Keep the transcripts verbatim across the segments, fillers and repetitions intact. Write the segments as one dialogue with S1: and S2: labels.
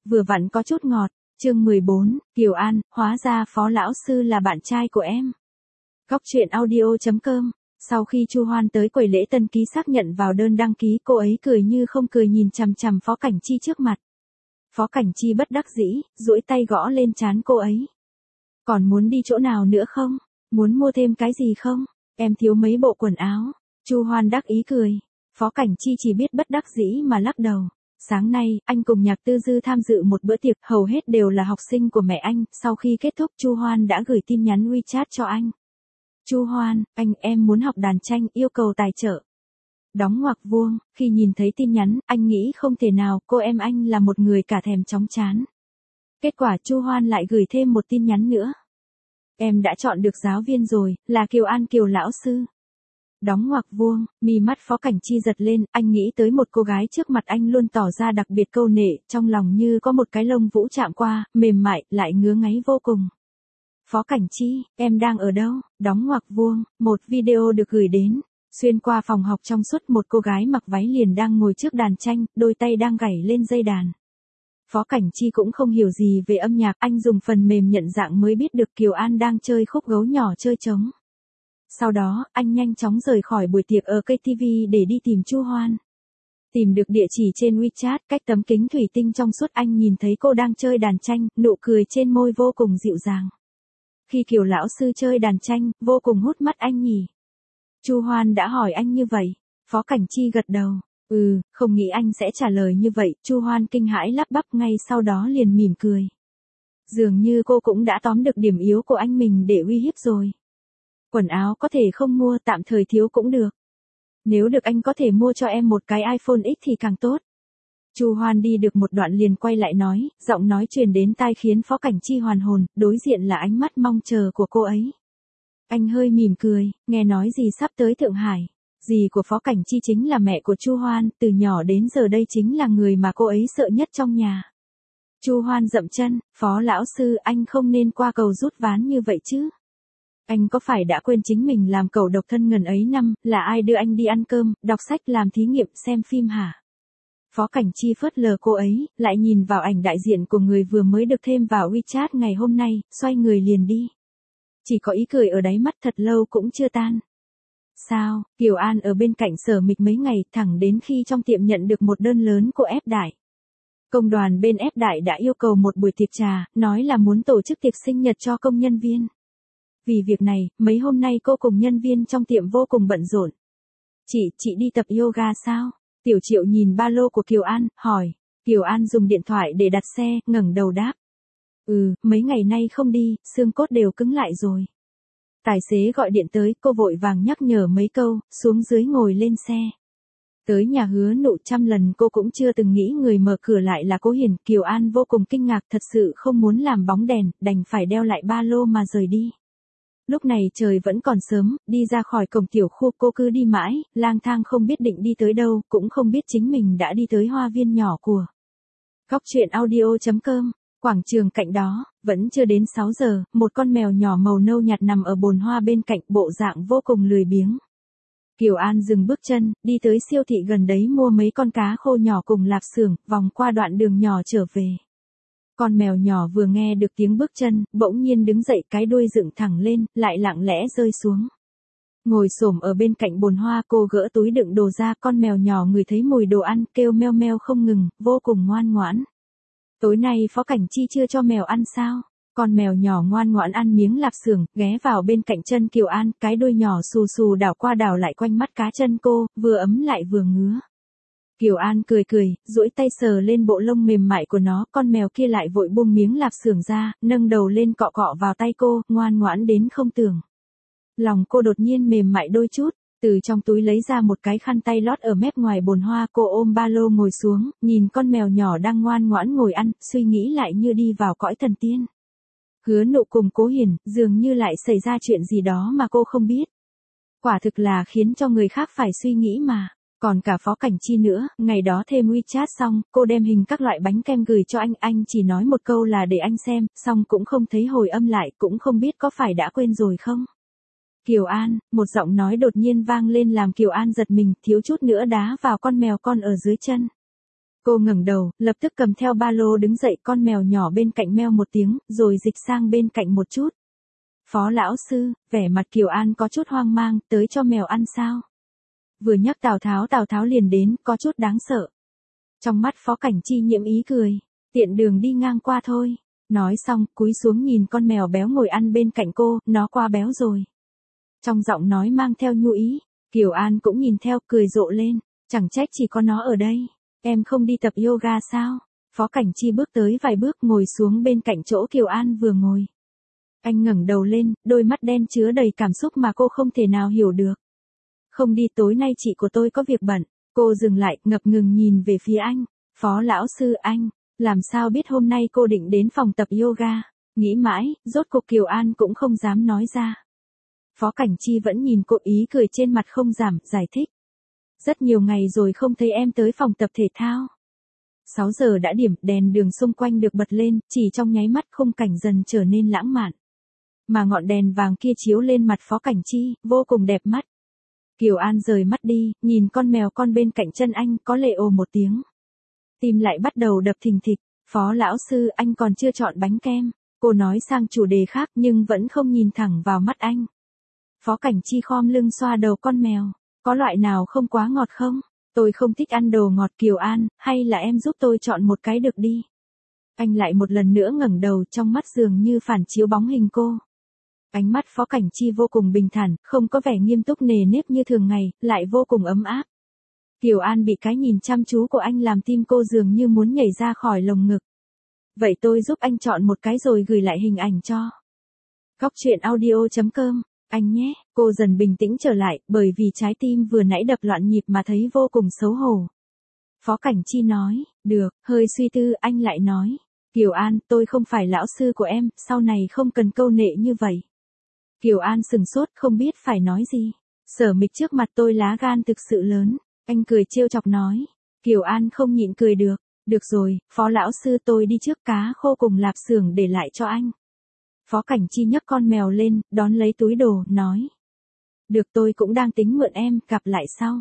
S1: vừa vặn có chút ngọt. Chương mười bốn, Kiều An, hóa ra Phó lão sư là bạn trai của em. Góc truyện audio chấm com. Sau khi Chu Hoan tới quầy lễ tân ký xác nhận vào đơn đăng ký, cô ấy cười như không cười nhìn chằm chằm Phó Cảnh Chi trước mặt. Phó Cảnh Chi bất đắc dĩ, duỗi tay gõ lên trán cô ấy. Còn muốn đi chỗ nào nữa không? Muốn mua thêm cái gì không? Em thiếu mấy bộ quần áo. Chu Hoan đắc ý cười. Phó Cảnh Chi chỉ biết bất đắc dĩ mà lắc đầu. Sáng nay, anh cùng Nhạc Tư Dư tham dự một bữa tiệc, hầu hết đều là học sinh của mẹ anh. Sau khi kết thúc, Chu Hoan đã gửi tin nhắn WeChat cho anh. Chu Hoan, anh em muốn học đàn tranh, yêu cầu tài trợ. Đóng ngoặc vuông, khi nhìn thấy tin nhắn, anh nghĩ không thể nào, cô em anh là một người cả thèm chóng chán. Kết quả Chu Hoan lại gửi thêm một tin nhắn nữa. Em đã chọn được giáo viên rồi, là Kiều An Kiều lão sư. Đóng ngoặc vuông, mi mắt Phó Cảnh Chi giật lên, anh nghĩ tới một cô gái trước mặt anh luôn tỏ ra đặc biệt câu nệ, trong lòng như có một cái lông vũ chạm qua, mềm mại, lại ngứa ngáy vô cùng. Phó Cảnh Chi, em đang ở đâu? Đóng ngoặc vuông, một video được gửi đến. Xuyên qua phòng học trong suốt, một cô gái mặc váy liền đang ngồi trước đàn tranh, đôi tay đang gảy lên dây đàn. Phó Cảnh Chi cũng không hiểu gì về âm nhạc, anh dùng phần mềm nhận dạng mới biết được Kiều An đang chơi khúc gấu nhỏ chơi trống. Sau đó, anh nhanh chóng rời khỏi buổi tiệc ở ca tê vê để đi tìm Chu Hoan. Tìm được địa chỉ trên WeChat, cách tấm kính thủy tinh trong suốt, anh nhìn thấy cô đang chơi đàn tranh, nụ cười trên môi vô cùng dịu dàng. Khi Kiều lão sư chơi đàn tranh, vô cùng hút mắt anh nhỉ. Chu Hoan đã hỏi anh như vậy. Phó Cảnh Chi gật đầu. Ừ, không nghĩ anh sẽ trả lời như vậy. Chu Hoan kinh hãi lắp bắp, ngay sau đó liền mỉm cười. Dường như cô cũng đã tóm được điểm yếu của anh mình để uy hiếp rồi. Quần áo có thể không mua, tạm thời thiếu cũng được. Nếu được anh có thể mua cho em một cái iPhone X thì càng tốt. Chu Hoan đi được một đoạn liền quay lại nói, giọng nói truyền đến tai khiến Phó Cảnh Chi hoàn hồn, đối diện là ánh mắt mong chờ của cô ấy. Anh hơi mỉm cười, nghe nói gì sắp tới Thượng Hải. Dì của Phó Cảnh Chi chính là mẹ của Chu Hoan, từ nhỏ đến giờ đây chính là người mà cô ấy sợ nhất trong nhà. Chu Hoan dậm chân, Phó lão sư, anh không nên qua cầu rút ván như vậy chứ. Anh có phải đã quên chính mình làm cẩu độc thân ngần ấy năm, là ai đưa anh đi ăn cơm, đọc sách, làm thí nghiệm, xem phim hả? Phó Cảnh Chi phớt lờ cô ấy, lại nhìn vào ảnh đại diện của người vừa mới được thêm vào WeChat ngày hôm nay, xoay người liền đi. Chỉ có ý cười ở đáy mắt thật lâu cũng chưa tan. Sao, Kiều An ở bên cạnh Sở Mịch mấy ngày, thẳng đến khi trong tiệm nhận được một đơn lớn của F Đại. Công đoàn bên F Đại đã yêu cầu một buổi tiệc trà, nói là muốn tổ chức tiệc sinh nhật cho công nhân viên. Vì việc này, mấy hôm nay cô cùng nhân viên trong tiệm vô cùng bận rộn. Chị, chị đi tập yoga sao? Tiểu Triệu nhìn ba lô của Kiều An, hỏi. Kiều An dùng điện thoại để đặt xe, ngẩng đầu đáp. Ừ, mấy ngày nay không đi, xương cốt đều cứng lại rồi. Tài xế gọi điện tới, cô vội vàng nhắc nhở mấy câu, xuống dưới ngồi lên xe. Tới nhà Hứa Nụ, trăm lần cô cũng chưa từng nghĩ người mở cửa lại là Cố Hiền. Kiều An vô cùng kinh ngạc, thật sự không muốn làm bóng đèn, đành phải đeo lại ba lô mà rời đi. Lúc này trời vẫn còn sớm, đi ra khỏi cổng tiểu khu, cô cứ đi mãi, lang thang không biết định đi tới đâu, cũng không biết chính mình đã đi tới hoa viên nhỏ của. Góc truyện audio chấm com. Quảng trường cạnh đó, vẫn chưa đến sáu giờ, một con mèo nhỏ màu nâu nhạt nằm ở bồn hoa bên cạnh, bộ dạng vô cùng lười biếng. Kiều An dừng bước chân, đi tới siêu thị gần đấy mua mấy con cá khô nhỏ cùng lạp xưởng, vòng qua đoạn đường nhỏ trở về. Con mèo nhỏ vừa nghe được tiếng bước chân, bỗng nhiên đứng dậy, cái đuôi dựng thẳng lên, lại lặng lẽ rơi xuống. Ngồi xổm ở bên cạnh bồn hoa, cô gỡ túi đựng đồ ra, con mèo nhỏ ngửi thấy mùi đồ ăn, kêu meo meo không ngừng, vô cùng ngoan ngoãn. Tối nay Phó Cảnh Chi chưa cho mèo ăn sao? Con mèo nhỏ ngoan ngoãn ăn miếng lạp xưởng, ghé vào bên cạnh chân Kiều An, cái đuôi nhỏ xù xù đảo qua đảo lại quanh mắt cá chân cô, vừa ấm lại vừa ngứa. Kiều An cười cười, duỗi tay sờ lên bộ lông mềm mại của nó, con mèo kia lại vội buông miếng lạp xưởng ra, nâng đầu lên cọ cọ vào tay cô, ngoan ngoãn đến không tưởng. Lòng cô đột nhiên mềm mại đôi chút, từ trong túi lấy ra một cái khăn tay lót ở mép ngoài bồn hoa, cô ôm ba lô ngồi xuống, nhìn con mèo nhỏ đang ngoan ngoãn ngồi ăn, suy nghĩ lại như đi vào cõi thần tiên. Hứa Nụ cùng Cố Hiền, dường như lại xảy ra chuyện gì đó mà cô không biết. Quả thực là khiến cho người khác phải suy nghĩ mà. Còn cả Phó Cảnh Chi nữa, ngày đó thêm WeChat xong, cô đem hình các loại bánh kem gửi cho anh, anh chỉ nói một câu là để anh xem, xong cũng không thấy hồi âm lại, cũng không biết có phải đã quên rồi không. Kiều An, một giọng nói đột nhiên vang lên làm Kiều An giật mình, thiếu chút nữa đá vào con mèo con ở dưới chân. Cô ngẩng đầu, lập tức cầm theo ba lô đứng dậy, con mèo nhỏ bên cạnh meo một tiếng, rồi dịch sang bên cạnh một chút. Phó lão sư, vẻ mặt Kiều An có chút hoang mang, tới cho mèo ăn sao? Vừa nhắc Tào Tháo Tào Tháo liền đến, có chút đáng sợ. Trong mắt Phó Cảnh Chi nhiễm ý cười, tiện đường đi ngang qua thôi. Nói xong, cúi xuống nhìn con mèo béo ngồi ăn bên cạnh cô, nó quá béo rồi. Trong giọng nói mang theo nhu ý, Kiều An cũng nhìn theo, cười rộ lên, chẳng trách chỉ có nó ở đây. Em không đi tập yoga sao? Phó Cảnh Chi bước tới vài bước ngồi xuống bên cạnh chỗ Kiều An vừa ngồi. Anh ngẩng đầu lên, đôi mắt đen chứa đầy cảm xúc mà cô không thể nào hiểu được. Không đi, tối nay chị của tôi có việc bận. Cô dừng lại, ngập ngừng nhìn về phía anh. Phó lão sư, anh, làm sao biết hôm nay cô định đến phòng tập yoga? Nghĩ mãi, rốt cuộc Kiều An cũng không dám nói ra. Phó Cảnh Chi vẫn nhìn cô, ý cười trên mặt không giảm, giải thích. Rất nhiều ngày rồi không thấy em tới phòng tập thể thao. sáu giờ đã điểm, đèn đường xung quanh được bật lên, chỉ trong nháy mắt khung cảnh dần trở nên lãng mạn. Mà ngọn đèn vàng kia chiếu lên mặt Phó Cảnh Chi, vô cùng đẹp mắt. Kiều An rời mắt đi, nhìn con mèo con bên cạnh chân anh, có lệ ồ một tiếng. Tim lại bắt đầu đập thình thịch. Phó lão sư, anh còn chưa chọn bánh kem. Cô nói sang chủ đề khác nhưng vẫn không nhìn thẳng vào mắt anh. Phó Cảnh Chi khom lưng xoa đầu con mèo. Có loại nào không quá ngọt không? Tôi không thích ăn đồ ngọt. Kiều An, hay là em giúp tôi chọn một cái được đi. Anh lại một lần nữa ngẩng đầu, trong mắt dường như phản chiếu bóng hình cô. Ánh mắt Phó Cảnh Chi vô cùng bình thản, không có vẻ nghiêm túc nề nếp như thường ngày, lại vô cùng ấm áp. Kiều An bị cái nhìn chăm chú của anh làm tim cô dường như muốn nhảy ra khỏi lồng ngực. Vậy tôi giúp anh chọn một cái rồi gửi lại hình ảnh cho. Góc truyện audio chấm com, anh nhé. Cô dần bình tĩnh trở lại, bởi vì trái tim vừa nãy đập loạn nhịp mà thấy vô cùng xấu hổ. Phó Cảnh Chi nói, được, hơi suy tư anh lại nói. Kiều An, tôi không phải lão sư của em, sau này không cần câu nệ như vậy. Kiều An sừng sốt, không biết phải nói gì. Sở Mịch trước mặt tôi lá gan thực sự lớn. Anh cười trêu chọc nói. Kiều An không nhịn cười được. Được rồi, Phó lão sư, tôi đi trước, cá khô cùng lạp xưởng để lại cho anh. Phó Cảnh Chi nhấc con mèo lên, đón lấy túi đồ, nói. Được, tôi cũng đang tính mượn em, gặp lại sau.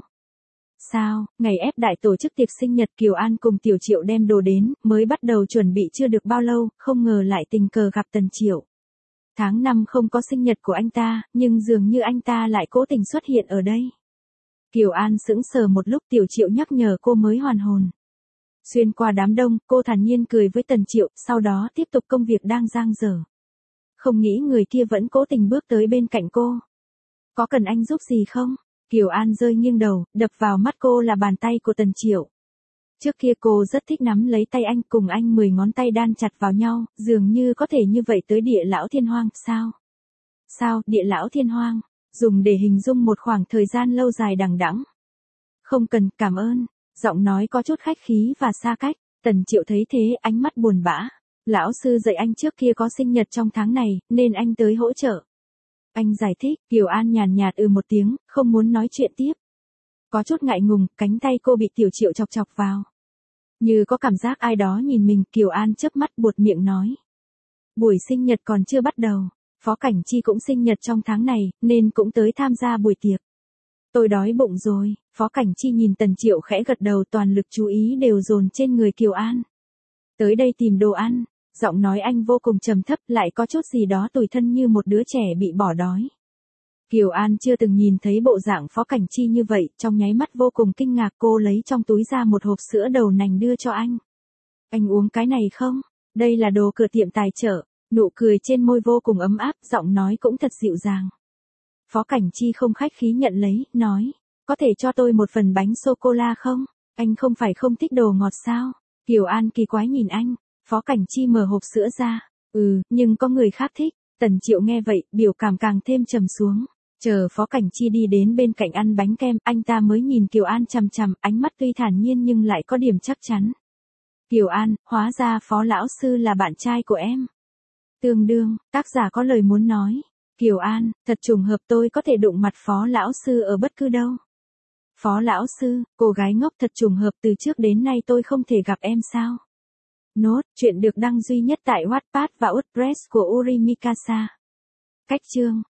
S1: Sao, ngày ép đại tổ chức tiệc sinh nhật, Kiều An cùng Tiểu Triệu đem đồ đến, mới bắt đầu chuẩn bị chưa được bao lâu, không ngờ lại tình cờ gặp Tần Triệu. Tháng năm không có sinh nhật của anh ta, nhưng dường như anh ta lại cố tình xuất hiện ở đây. Kiều An sững sờ một lúc, Tiểu Triệu nhắc nhở cô mới hoàn hồn. Xuyên qua đám đông, cô thản nhiên cười với Tần Triệu, sau đó tiếp tục công việc đang dang dở. Không nghĩ người kia vẫn cố tình bước tới bên cạnh cô. Có cần anh giúp gì không? Kiều An rơi nghiêng đầu, đập vào mắt cô là bàn tay của Tần Triệu. Trước kia cô rất thích nắm lấy tay anh, cùng anh mười ngón tay đan chặt vào nhau, dường như có thể như vậy tới địa lão thiên hoang, sao? Sao, địa lão thiên hoang, dùng để hình dung một khoảng thời gian lâu dài đằng đẵng. Không cần, cảm ơn. Giọng nói có chút khách khí và xa cách. Tần Triệu thấy thế, ánh mắt buồn bã. Lão sư dạy anh trước kia có sinh nhật trong tháng này, nên anh tới hỗ trợ. Anh giải thích. Kiều An nhàn nhạt ừ một tiếng, không muốn nói chuyện tiếp. Có chút ngại ngùng, cánh tay cô bị Tiểu Triệu chọc chọc vào. Như có cảm giác ai đó nhìn mình, Kiều An chớp mắt buột miệng nói. Buổi sinh nhật còn chưa bắt đầu. Phó Cảnh Chi cũng sinh nhật trong tháng này, nên cũng tới tham gia buổi tiệc. Tôi đói bụng rồi. Phó Cảnh Chi nhìn Tần Triệu khẽ gật đầu, toàn lực chú ý đều dồn trên người Kiều An. Tới đây tìm đồ ăn. Giọng nói anh vô cùng trầm thấp, lại có chút gì đó tủi thân như một đứa trẻ bị bỏ đói. Kiều An chưa từng nhìn thấy bộ dạng Phó Cảnh Chi như vậy, trong nháy mắt vô cùng kinh ngạc, cô lấy trong túi ra một hộp sữa đậu nành đưa cho anh. Anh uống cái này không? Đây là đồ cửa tiệm tài trợ. Nụ cười trên môi vô cùng ấm áp, giọng nói cũng thật dịu dàng. Phó Cảnh Chi không khách khí nhận lấy, nói. Có thể cho tôi một phần bánh sô-cô-la không? Anh không phải không thích đồ ngọt sao? Kiều An kỳ quái nhìn anh. Phó Cảnh Chi mở hộp sữa ra. Ừ, nhưng có người khác thích. Tần Triệu nghe vậy, biểu cảm càng thêm trầm xuống. Chờ Phó Cảnh Chi đi đến bên cạnh ăn bánh kem, anh ta mới nhìn Kiều An chằm chằm, ánh mắt tuy thản nhiên nhưng lại có điểm chắc chắn. Kiều An, hóa ra Phó lão sư là bạn trai của em. Tương đương, tác giả có lời muốn nói. Kiều An, thật trùng hợp, tôi có thể đụng mặt Phó lão sư ở bất cứ đâu. Phó lão sư, cô gái ngốc, thật trùng hợp, từ trước đến nay tôi không thể gặp em sao? Nốt, chuyện được đăng duy nhất tại Wattpad và WordPress của Uri Mikasa. Cách chương